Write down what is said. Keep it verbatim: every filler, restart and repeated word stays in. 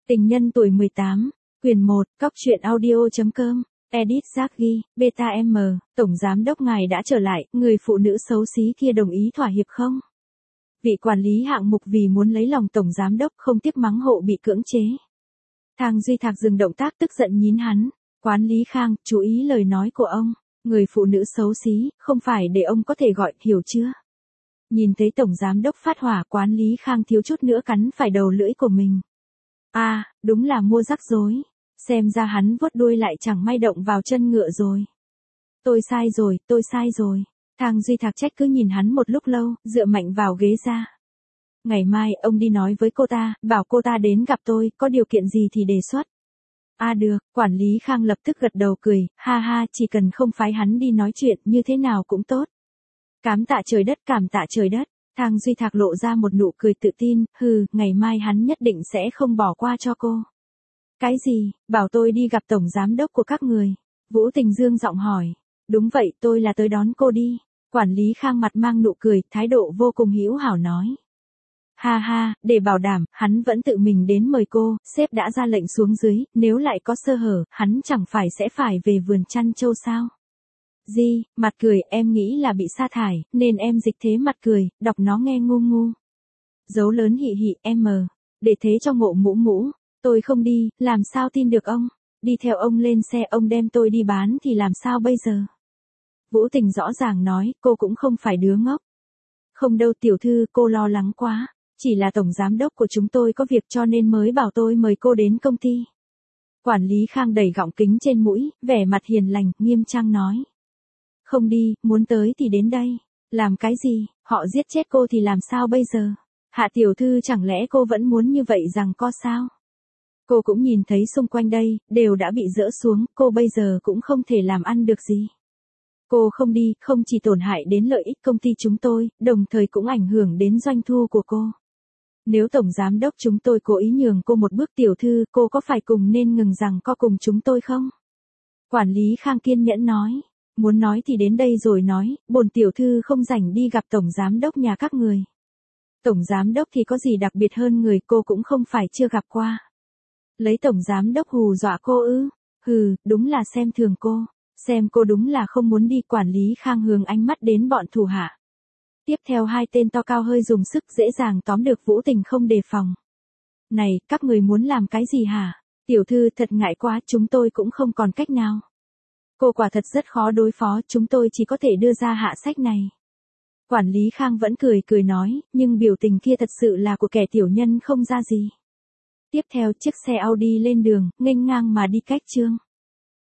Tình nhân tuổi mười tám, quyền một, cóc truyện audio chấm com, edit Zaghi, Beta M, Tổng Giám đốc ngài đã trở lại, người phụ nữ xấu xí kia đồng ý thỏa hiệp không? Vị quản lý hạng mục vì muốn lấy lòng Tổng Giám đốc không tiếc mắng hộ bị cưỡng chế. Thang Duy Thạc dừng động tác tức giận nhín hắn. Quản lý Khang, chú ý lời nói của ông, người phụ nữ xấu xí, không phải để ông có thể gọi, hiểu chưa? Nhìn thấy Tổng Giám đốc phát hỏa, quản lý Khang thiếu chút nữa cắn phải đầu lưỡi của mình. À, đúng là mua rắc rối. Xem ra hắn vuốt đuôi lại chẳng may động vào chân ngựa rồi. Tôi sai rồi, tôi sai rồi. Thang Duy Thạc trách cứ nhìn hắn một lúc lâu, dựa mạnh vào ghế ra. Ngày mai ông đi nói với cô ta, bảo cô ta đến gặp tôi, có điều kiện gì thì đề xuất. À được, quản lý Khang lập tức gật đầu cười, ha ha, chỉ cần không phái hắn đi nói chuyện như thế nào cũng tốt. Cám tạ trời đất, cảm tạ trời đất. Thang Duy Thạc lộ ra một nụ cười tự tin, hừ, ngày mai hắn nhất định sẽ không bỏ qua cho cô. Cái gì, bảo tôi đi gặp Tổng Giám đốc của các người? Vũ Tình Dương giọng hỏi. Đúng vậy, tôi là tới đón cô đi. Quản lý Khang mặt mang nụ cười, thái độ vô cùng hữu hảo nói. Ha ha, để bảo đảm, hắn vẫn tự mình đến mời cô, sếp đã ra lệnh xuống dưới, nếu lại có sơ hở, hắn chẳng phải sẽ phải về vườn chăn trâu sao? Di, mặt cười, em nghĩ là bị sa thải, nên em dịch thế mặt cười, đọc nó nghe ngu ngu. Dấu lớn hị hị, em mờ, để thế cho ngộ mũ mũ, tôi không đi, làm sao tin được ông? Đi theo ông lên xe, ông đem tôi đi bán thì làm sao bây giờ? Vũ Tình rõ ràng nói, cô cũng không phải đứa ngốc. Không đâu tiểu thư, cô lo lắng quá. Chỉ là Tổng Giám đốc của chúng tôi có việc cho nên mới bảo tôi mời cô đến công ty. Quản lý Khang đẩy gọng kính trên mũi, vẻ mặt hiền lành, nghiêm trang nói. Không đi, muốn tới thì đến đây. Làm cái gì, họ giết chết cô thì làm sao bây giờ? Hạ tiểu thư chẳng lẽ cô vẫn muốn như vậy rằng co sao? Cô cũng nhìn thấy xung quanh đây, đều đã bị dỡ xuống, cô bây giờ cũng không thể làm ăn được gì. Cô không đi, không chỉ tổn hại đến lợi ích công ty chúng tôi, đồng thời cũng ảnh hưởng đến doanh thu của cô. Nếu Tổng Giám đốc chúng tôi cố ý nhường cô một bước tiểu thư, cô có phải cùng nên ngừng rằng co cùng chúng tôi không? Quản lý Khang kiên nhẫn nói. Muốn nói thì đến đây rồi nói, bổn tiểu thư không rảnh đi gặp Tổng Giám đốc nhà các người. Tổng Giám đốc thì có gì đặc biệt hơn người cô cũng không phải chưa gặp qua. Lấy Tổng Giám đốc hù dọa cô ư? Hừ, đúng là xem thường cô. Xem cô đúng là không muốn đi. Quản lý Khang hướng ánh mắt đến bọn thủ hạ. Tiếp theo hai tên to cao hơi dùng sức dễ dàng tóm được Vũ Tình không đề phòng. Này, các người muốn làm cái gì hả? Tiểu thư thật ngại quá, chúng tôi cũng không còn cách nào. Cô quả thật rất khó đối phó, chúng tôi chỉ có thể đưa ra hạ sách này. Quản lý Khang vẫn cười cười nói, nhưng biểu tình kia thật sự là của kẻ tiểu nhân không ra gì. Tiếp theo chiếc xe Audi lên đường, nghênh ngang mà đi cách chương.